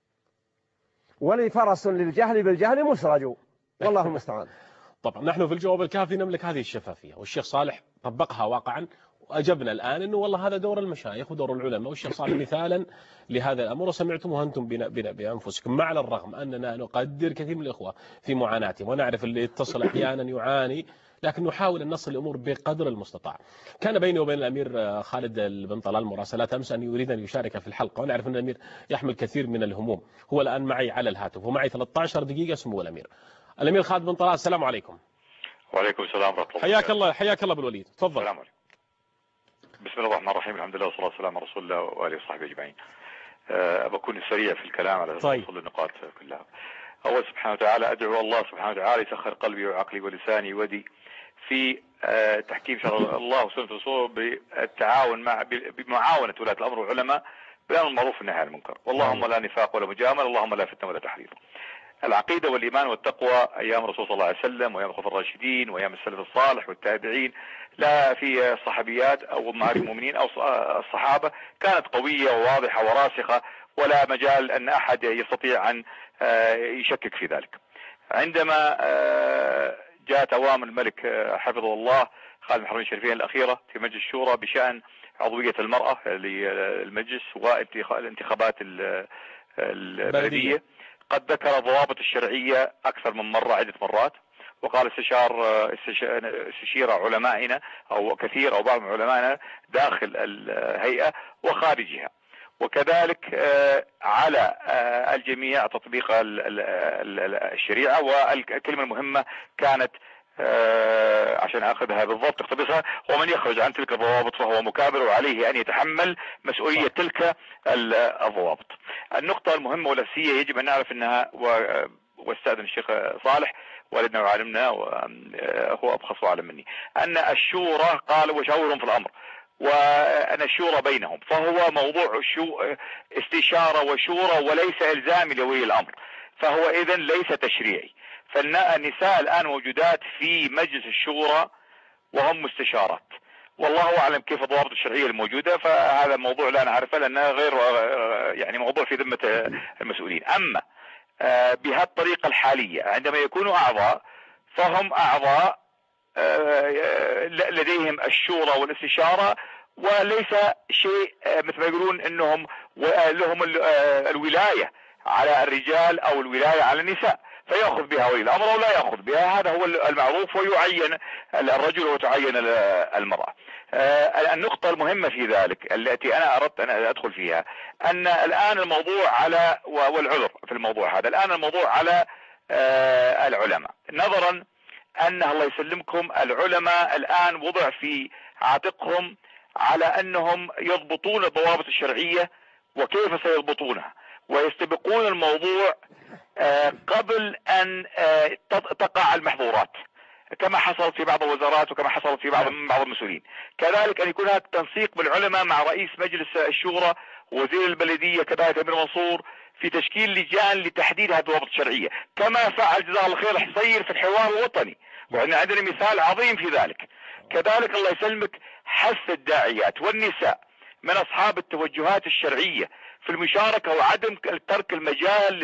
ولي فرس للجهل بالجهل مسرج، والله المستعان. طبعا نحن في الجواب الكافي نملك هذه الشفافية، والشيخ صالح طبقها واقعا، وأجبنا الآن أنه والله هذا دور المشايخ ودور العلماء، والشيخ صالح مثالا لهذا الأمر، وسمعتموه أنتم بأنفسكم. مع الرغم أننا نقدر كثير من الإخوة في معاناتهم، ونعرف اللي يتصل أحيانا يعاني، لكن نحاول أن نصل الأمور بقدر المستطاع. كان بيني وبين الأمير خالد بن طلال مراسلات أمس أن يريد أن يشارك في الحلقة، ونعرف أن الأمير يحمل كثير من الهموم. هو الآن معي على الهاتف ومعي ثلاثة عشر دقيقة. سمو الأمير الأمير خالد بن طلال، السلام عليكم. وعليكم السلام ورحمة الله. حياك الله. حياك الله بالوليد، تفضل. السلام عليكم. بسم الله الرحمن الرحيم، الحمد لله والصلاة والسلام على رسول الله وآله وصحبه أجمعين. أه بكون سريع في الكلام على طيب. وصول النقاط كلها. أول سبحانه وتعالى أدعو الله سبحانه وتعالى يسخر قلبي وعقلي ولساني ودي في أه تحكيم شرع الله وسنة رسوله بالتعاون مع بمعاونة ولاة الأمر والعلماء بالأمر المعروف والنهي عن المنكر. اللهم لا نفاق ولا مجامل، اللهم لا فتنة ولا تحرير. العقيدة والإيمان والتقوى أيام الرسول صلى الله عليه وسلم وأيام الخلفاء الراشدين وأيام السلف الصالح والتابعين، لا في الصحابيات أو أمهات المؤمنين أو الصحابة، كانت قوية وواضحة وراسخة، ولا مجال أن أحد يستطيع أن يشكك في ذلك. عندما جاءت أوامر الملك حفظه الله خالد بن حرمين الشريفين الأخيرة في مجلس الشورى بشأن عضوية المرأة للمجلس والانتخابات البلدية، قد ذكر الضوابط الشرعية أكثر من مرة عدة مرات، وقال استشار استشير علمائنا أو كثير أو بعض من علمائنا داخل الهيئة وخارجها. وكذلك على الجميع تطبيق الشريعة. والكلمة المهمة كانت عشان أخذها بالضبط اقتبسها: ومن يخرج عن تلك الضوابط فهو مكابر وعليه أن يتحمل مسؤولية تلك الضوابط. النقطة المهمة والأساسية يجب أن نعرف أنها، واستأذن الشيخ صالح والدنا وعالمنا وهو أبخص وأعلم مني، أن الشورى قال وشاورهم في الأمر، وأن الشورى بينهم، فهو موضوع استشارة وشورى وليس إلزامي لولي الأمر، فهو إذن ليس تشريعي. فالنساء الآن موجودات في مجلس الشورى وهم مستشارات، والله أعلم كيف الضوابط الشرعية الموجودة، فهذا موضوع لا نعرفه لأنه غير يعني موضوع في ذمة المسؤولين. أما بهالطريقة الحالية عندما يكونوا أعضاء فهم أعضاء لديهم الشورى والاستشارة، وليس شيء مثل ما يقولون أنهم لهم الولاية على الرجال أو الولاية على النساء، فيأخذ بها ولي الأمر أو لا يأخذ بها، هذا هو المعروف، ويعين الرجل وتعين المرأة. النقطة المهمة في ذلك التي أنا أردت أن أدخل فيها أن الآن الموضوع على، والعذر في الموضوع هذا، الآن الموضوع على العلماء، نظرا أن الله يسلمكم العلماء الآن وضع في عاتقهم على أنهم يضبطون الضوابط الشرعية وكيف سيضبطونها، ويستبقون الموضوع قبل أن تقع المحظورات، كما حصل في بعض الوزارات وكما حصل في بعض من بعض المسؤولين. كذلك أن يكون هناك تنسيق بالعلماء مع رئيس مجلس الشورى ووزير البلدية كذلك أمير منصور في تشكيل لجان لتحديد هذه الضوابط الشرعية، كما فعل جزاه الله خير الحصير في الحوار الوطني، وعندنا عندنا مثال عظيم في ذلك. كذلك الله يسلمك حث الداعيات والنساء من أصحاب التوجهات الشرعية في المشاركة وعدم ترك المجال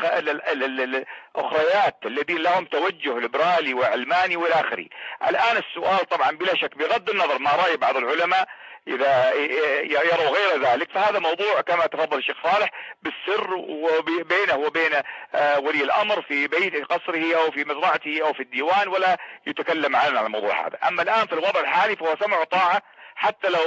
للأخريات الذين لهم توجه ليبرالي وعلماني والآخري. الآن السؤال طبعا بلا شك بغض النظر ما رأي بعض العلماء إذا يروا غير ذلك، فهذا موضوع كما تفضل الشيخ صالح بالسر وبينه وبين ولي الأمر في بيت قصره أو في مزرعته أو في الديوان، ولا يتكلم عن الموضوع هذا. أما الآن في الوضع الحالي فهو سمع وطاعة حتى لو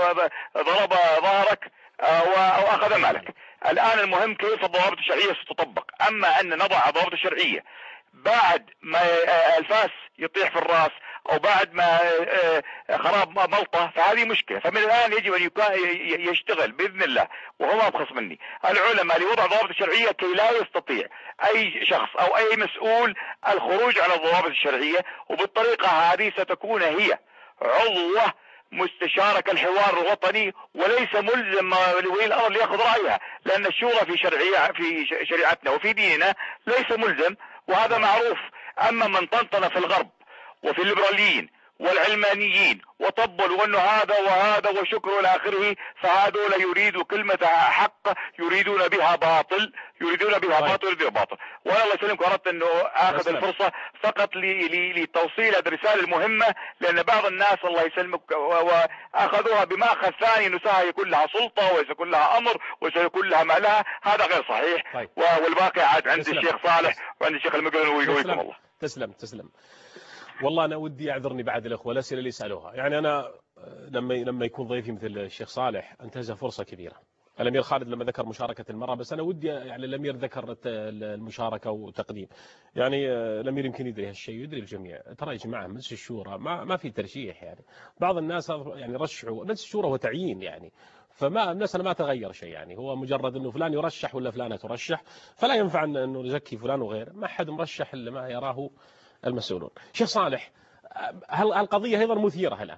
ضرب ظهرك أو أخذ مالك. الآن المهم كيف الضوابط الشرعية ستطبق. أما أن نضع ضوابط الشرعية بعد ما الفاس يطيح في الراس أو بعد ما خراب ملطة فهذه مشكلة. فمن الآن يجب أن يشتغل بإذن الله وهو أبخص مني العلماء لوضع ضوابط الشرعية كي لا يستطيع أي شخص أو أي مسؤول الخروج على الضوابط الشرعية، وبالطريقة هذه ستكون هي عضوة مستشارة الحوار الوطني وليس ملزم ولي الأمر ليأخذ رأيها، لأن الشورى في شرعية في شريعتنا وفي ديننا ليس ملزم، وهذا معروف. أما من طنطن في الغرب وفي الليبراليين والعلمانيين وطبلوا أنه هذا وهذا وشكر إلى آخره، فهذول يريدوا كلمة حق يريدون بها باطل، يريدون بها باطل يريدون باطل. وأنا الله يسلمك أردت أنه آخذ الفرصة فقط لتوصيل هذه الرسالة المهمة، لأن بعض الناس الله يسلمك وأخذوها بمأخذ ثاني أنه سيكون لها سلطة وسيكون لها أمر وسيكون لها ما لها. هذا غير صحيح. طيب. والباقي عاد عند الشيخ صالح وعند الشيخ المقرن ويقويكم الله. تسلم تسلم. والله أنا ودي أعذرني بعد الأخوة الأسئلة اللي سألوها. يعني أنا لما لما يكون ضيفي مثل الشيخ صالح أنتهزها فرصة كبيرة. الأمير خالد لما ذكر مشاركة المرأة، بس أنا ودي يعني الأمير ذكر المشاركة وتقديم. يعني الأمير يمكن يدري هالشيء ويدري الجميع. ترى يا جماعة مجلس الشورى ما ما في ترشيح. يعني بعض الناس يعني رشحوا مجلس الشورى هو تعيين، يعني فما الناس ما تغير شيء. يعني هو مجرد انه فلان يرشح ولا فلانة ترشح، فلا ينفع انه نزكي فلان وغيره. ما حد مرشح الا ما يراه المسؤولون. شيخ صالح، هالقضية أيضا مثيرة الآن،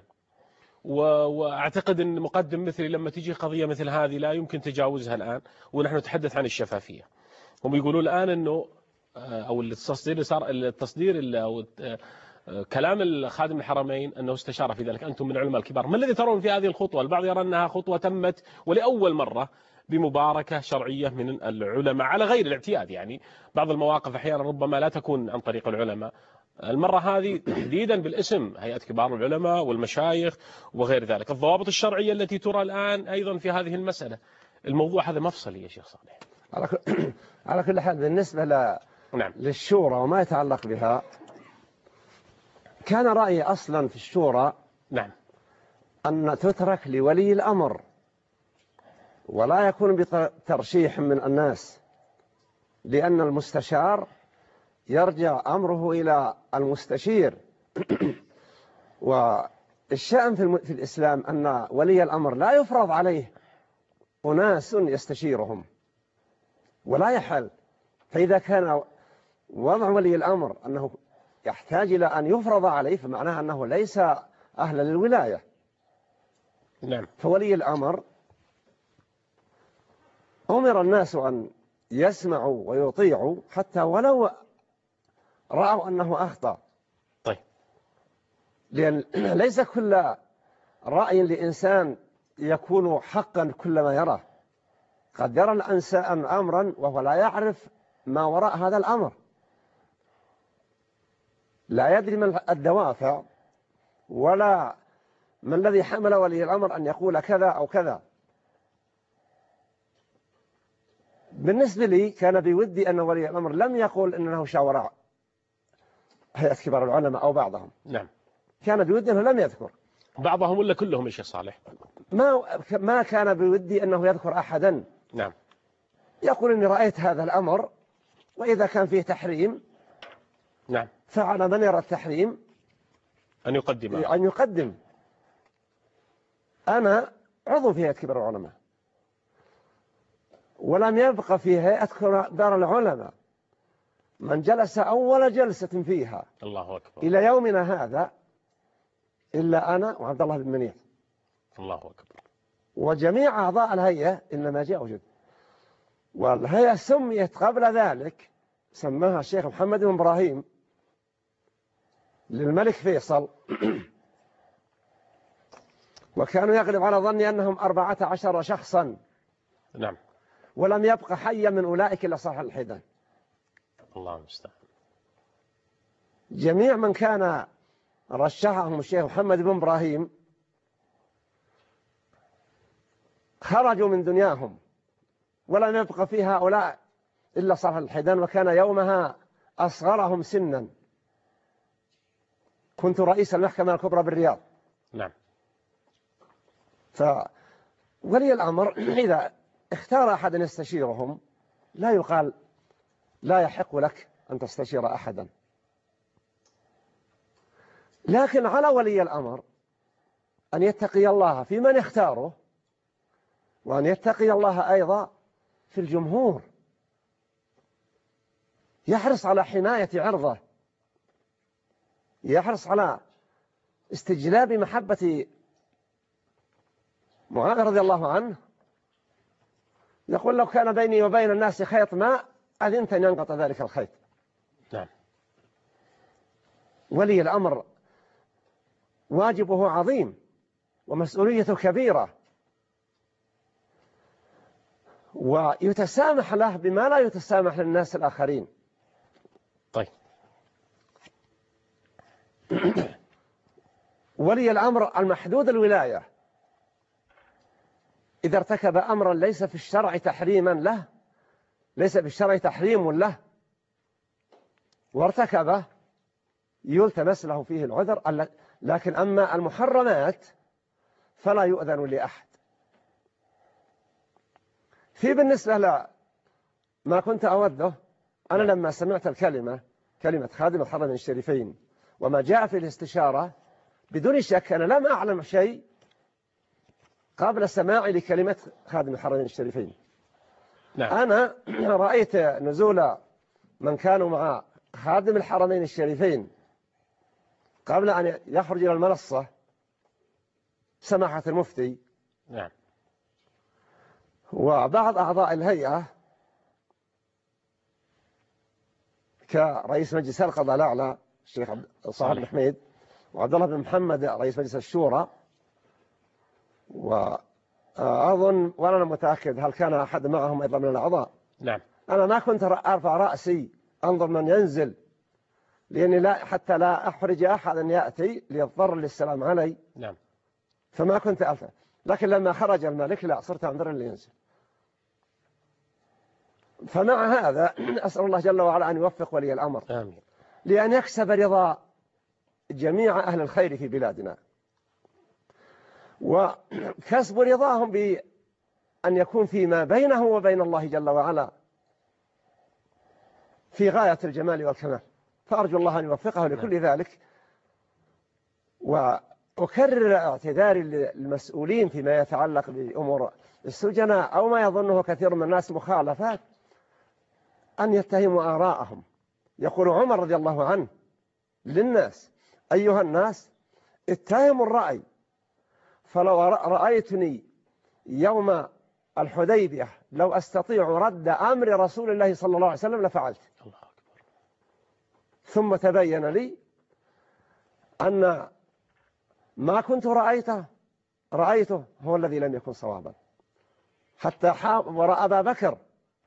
واعتقد ان مقدم مثلي لما تيجي قضية مثل هذه لا يمكن تجاوزها الآن، ونحن نتحدث عن الشفافية. هم يقولون الآن انه او التصدير صار التصدير او كلام الخادم الحرمين أنه استشار في ذلك. أنتم من علماء الكبار، ما الذي ترون في هذه الخطوة؟ البعض يرى أنها خطوة تمت ولأول مرة بمباركة شرعية من العلماء على غير الاعتياد. يعني بعض المواقف أحيانا ربما لا تكون عن طريق العلماء، المرة هذه تحديدا بالاسم هيئة كبار العلماء والمشايخ وغير ذلك. الضوابط الشرعية التي ترى الآن أيضا في هذه المسألة، الموضوع هذا مفصلي يا شيخ صالح. على كل حال بالنسبة ل... نعم. للشورى وما يتعلق بها، كان رأيي أصلا في الشورى نعم أن تترك لولي الأمر ولا يكون بترشيح من الناس، لأن المستشار يرجع أمره إلى المستشير. والشأن في, في الإسلام أن ولي الأمر لا يفرض عليه أناس يستشيرهم ولا يحل. فإذا كان وضع ولي الأمر أنه يحتاج إلى أن يفرض عليه، فمعناها أنه ليس أهلا للولاية. نعم. فولي الأمر أمر الناس أن يسمعوا ويطيعوا حتى ولو رأوا أنه أخطأ. طيب. لأن ليس كل رأي لإنسان يكون حقا كل ما يراه. قد يرى الإنسان أمرا وهو لا يعرف ما وراء هذا الأمر، لا يدري من الدوافع ولا ما الذي حمل ولي الأمر أن يقول كذا أو كذا. بالنسبة لي كان بودي أن ولي الأمر لم يقول أنه شاور هيئة كبار العلماء أو بعضهم. نعم. كان بودي أنه لم يذكر بعضهم ولا كلهم يا شيخ صالح؟ ما ما كان بودي أنه يذكر أحدا. نعم. يقول إني رأيت هذا الأمر، وإذا كان فيه تحريم نعم فعلى من يرى التحريم أن يقدم أن يقدم. أنا عضو في هيئة كبار العلماء، ولم يبقى في هيئة كبار العلماء من جلس أول جلسة فيها الله أكبر إلى يومنا هذا إلا أنا وعبد الله بن منيع. الله أكبر. وجميع أعضاء الهيئة إنما جاء وجد. والهيئة سميت قبل ذلك، سماها الشيخ محمد بن إبراهيم للملك فيصل، وكانوا يغلب على ظني أنهم أربعة عشر شخصا. نعم. ولم يبقى حيا من أولئك إلا صاحب الحيدان. الله المستعان. جميع من كان رشحهم الشيخ محمد بن إبراهيم خرجوا من دنياهم، ولم يبقى في هؤلاء إلا صاحب الحيدان، وكان يومها أصغرهم سنا. كنت رئيس المحكمة الكبرى بالرياض. نعم. فولي الأمر إذا اختار أحد يستشيرهم لا يقال لا يحق لك أن تستشير أحدا، لكن على ولي الأمر أن يتقي الله في من يختاره، وأن يتقي الله أيضا في الجمهور، يحرص على حماية عرضه، يحرص على استجلاب محبة معاذ رضي الله عنه. يقول لو كان بيني وبين الناس خيط ماء أذنت أن ينقطع ذلك الخيط. نعم. ولي الأمر واجبه عظيم ومسؤوليته كبيرة، ويتسامح له بما لا يتسامح للناس الآخرين. طيب. ولي الأمر المحدود الولاية إذا ارتكب أمرا ليس في الشرع تحريما له، ليس في الشرع تحريم له، وارتكبه يلتمس له فيه العذر. لكن أما المحرمات فلا يؤذن لأحد. في بالنسبة لما كنت أوده، أنا لما سمعت الكلمة كلمة خادم الحرمين الشريفين وما جاء في الاستشارة، بدون شك أنا لم أعلم شيء قبل سماعي لكلمة خادم الحرمين الشريفين. نعم. أنا رأيت نزول من كانوا مع خادم الحرمين الشريفين قبل أن يخرج إلى المنصة سماحة المفتي. نعم. وبعض أعضاء الهيئة كرئيس مجلس القضاء الأعلى الشيخ صالح الحميد، وعبد الله بن محمد رئيس مجلس الشورى، وأظن وأنا متأكد هل كان أحد معهم أيضا من الأعضاء. نعم. أنا ما كنت أرفع رأسي أنظر من ينزل، لأني لا حتى لا أحرج أحد أن يأتي ليضطر للسلام علي. نعم. فما كنت ألفت، لكن لما خرج الملك لا صرت أنظر اللي ينزل. فمع هذا أسأل الله جل وعلا أن يوفق ولي الأمر آمين. لأن يكسب رضا جميع أهل الخير في بلادنا، وكسب رضاهم بأن يكون فيما بينه وبين الله جل وعلا في غاية الجمال والكمال. فأرجو الله أن يوفقه لكل ذلك. وأكرر اعتذاري للمسؤولين فيما يتعلق بأمور السجناء أو ما يظنه كثير من الناس مخالفات، أن يتهموا آراءهم. يقول عمر رضي الله عنه للناس: أيها الناس اتهموا الرأي، فلو رأيتني يوم الحديبية لو أستطيع رد أمر رسول الله صلى الله عليه وسلم لفعلت. الله أكبر. ثم تبين لي أن ما كنت رأيته رأيته هو الذي لم يكن صوابا، حتى وراء أبا بكر.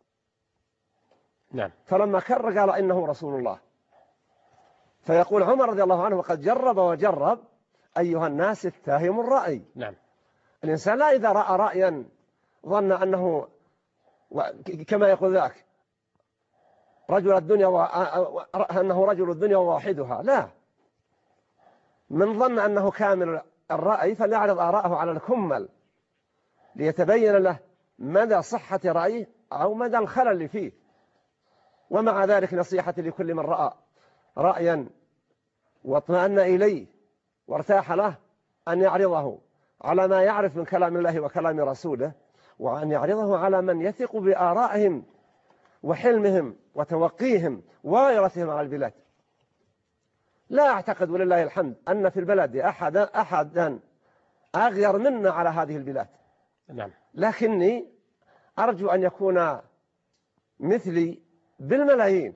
نعم. فلما كر قال إنه رسول الله. فيقول عمر رضي الله عنه: وقد جرب وجرب أيها الناس اتهموا الرأي. نعم. الإنسان لا إذا رأى رأيا ظن أنه كما يقول ذاك رجل الدنيا و... أنه رجل الدنيا وواحدها، لا، من ظن أنه كامل الرأي فليعرض آراءه على الكمل ليتبين له مدى صحة رأيه أو مدى الخلل اللي فيه. ومع ذلك نصيحتي لكل من رأى رأيا واطمأن إليه وارتاح له أن يعرضه على ما يعرف من كلام الله وكلام رسوله، وأن يعرضه على من يثق بآرائهم وحلمهم وتوقيهم وغيرتهم على البلاد. لا أعتقد ولله الحمد أن في البلد أحدا أحدا أغير منا على هذه البلاد. نعم. لكني أرجو أن يكون مثلي بالملايين.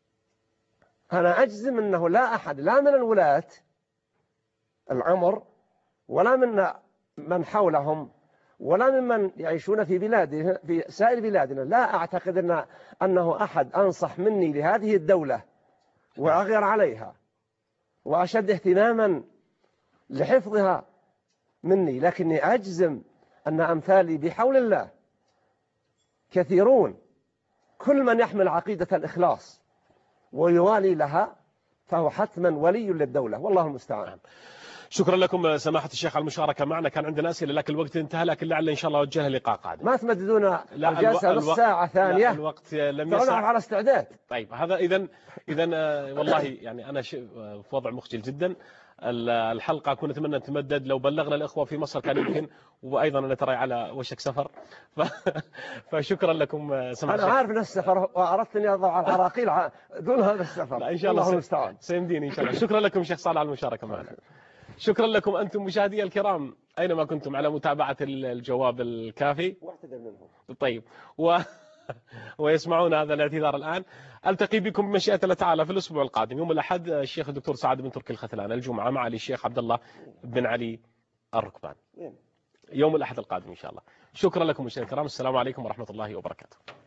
أنا أجزم أنه لا أحد لا من الولاة العمر ولا من من حولهم ولا ممن يعيشون في بلاد في سائر بلادنا. لا أعتقد أن أنه أحد أنصح مني لهذه الدولة وأغير عليها وأشد اهتماما لحفظها مني، لكني أجزم أن أمثالي بحول الله كثيرون. كل من يحمل عقيدة الإخلاص ويوالي لها فهو حتما ولي للدولة، والله المستعان. شكرا لكم سماحة الشيخ على المشاركة معنا. كان عندنا أسئلة لكن الوقت انتهى، لكن لعل إن شاء الله وجهها لقاء قادم. ما تمددون الجلسة نص ساعة ثانية؟ الوقت لم يسع. على استعداد. طيب هذا إذن إذن والله يعني أنا في وضع مخجل جدا. الحلقة كنا نتمنى أن تمدد، لو بلغنا الإخوة في مصر كان يمكن، وأيضا أنا ترى على وشك سفر ف... فشكرا لكم سماحة أنا عارف أن السفر وأردت أن أضع العراقيل دون هذا السفر. لا إن شاء الله المستعان سيمدين إن شاء الله. شكرا لكم شيخ صالح على المشاركة معنا. شكرا لكم أنتم مشاهدي الكرام أينما كنتم على متابعة الجواب الكافي. طيب و... ويسمعون هذا الاعتذار الآن. ألتقي بكم بمشيئة الله تعالى في الأسبوع القادم يوم الأحد الشيخ الدكتور سعد بن تركي الختلان، الجمعة مع الشيخ عبد الله بن علي الركبان يوم الأحد القادم إن شاء الله. شكرا لكم مشاهدي الكرام، السلام عليكم ورحمة الله وبركاته.